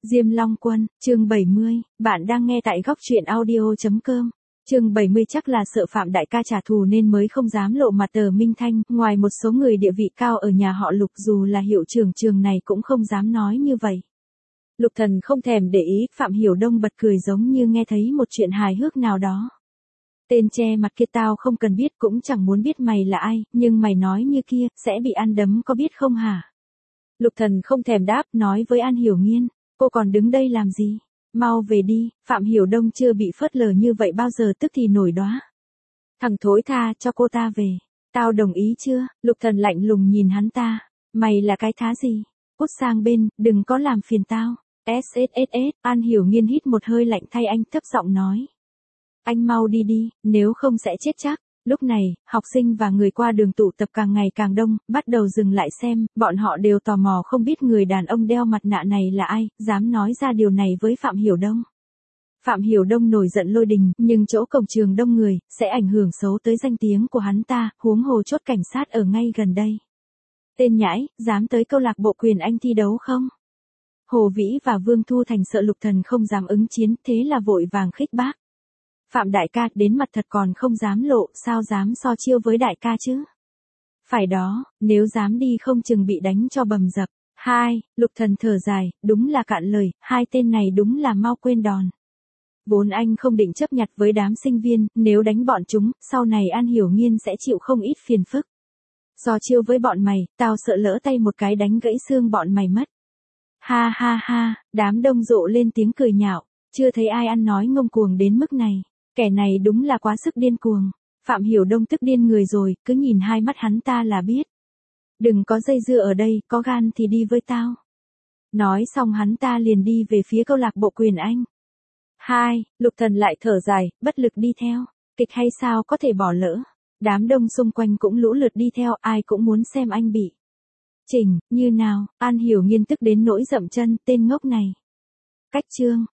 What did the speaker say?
Diêm Long Quân, chương 70, bạn đang nghe tại góc truyện audio.com. Chương 70 chắc là sợ Phạm đại ca trả thù nên mới không dám lộ mặt Tờ Minh Thanh, ngoài một số người địa vị cao ở nhà họ Lục dù là hiệu trưởng trường này cũng không dám nói như vậy. Lục Thần không thèm để ý, Phạm Hiểu Đông bật cười giống như nghe thấy một chuyện hài hước nào đó. Tên che mặt kia tao không cần biết cũng chẳng muốn biết mày là ai, nhưng mày nói như kia, sẽ bị ăn đấm có biết không hả? Lục Thần không thèm đáp, nói với An Hiểu Nghiên, cô còn đứng đây làm gì? Mau về đi, Phạm Hiểu Đông chưa bị phớt lờ như vậy bao giờ tức thì nổi đoá. Thằng thối tha, cho cô ta về. Tao đồng ý chưa? Lục Thần lạnh lùng nhìn hắn ta. Mày là cái thá gì? Cút sang bên, đừng có làm phiền tao. SSSS, An Hiểu Nghiên hít một hơi lạnh thay anh, thấp giọng nói. Anh mau đi đi, nếu không sẽ chết chắc. Lúc này, học sinh và người qua đường tụ tập càng ngày càng đông, bắt đầu dừng lại xem, bọn họ đều tò mò không biết người đàn ông đeo mặt nạ này là ai, dám nói ra điều này với Phạm Hiểu Đông. Phạm Hiểu Đông nổi giận lôi đình, nhưng chỗ cổng trường đông người, sẽ ảnh hưởng xấu tới danh tiếng của hắn ta, huống hồ chốt cảnh sát ở ngay gần đây. Tên nhãi, dám tới câu lạc bộ Quyền Anh thi đấu không? Hồ Vĩ và Vương Thu Thành sợ Lục Thần không dám ứng chiến, thế là vội vàng khích bác. Phạm đại ca đến mặt thật còn không dám lộ, sao dám so chiêu với đại ca chứ? Phải đó, nếu dám đi không chừng bị đánh cho bầm dập. Lục Thần thở dài, đúng là cạn lời, hai tên này đúng là mau quên đòn. Vốn anh không định chấp nhặt với đám sinh viên, nếu đánh bọn chúng, sau này An Hiểu Nghiên sẽ chịu không ít phiền phức. So chiêu với bọn mày, tao sợ lỡ tay một cái đánh gãy xương bọn mày mất. Đám đông rộ lên tiếng cười nhạo, chưa thấy ai ăn nói ngông cuồng đến mức này. Kẻ này đúng là quá sức điên cuồng. Phạm Hiểu Đông tức điên người rồi, cứ nhìn hai mắt hắn ta là biết. Đừng có dây dưa ở đây, có gan thì đi với tao. Nói xong hắn ta liền đi về phía câu lạc bộ Quyền Anh. Lục Thần lại thở dài, bất lực đi theo. Kịch hay sao có thể bỏ lỡ. Đám đông xung quanh cũng lũ lượt đi theo, ai cũng muốn xem anh bị chỉnh, như nào. An Hiểu Nghiên tức đến nỗi dậm chân, tên ngốc này. Cách chương.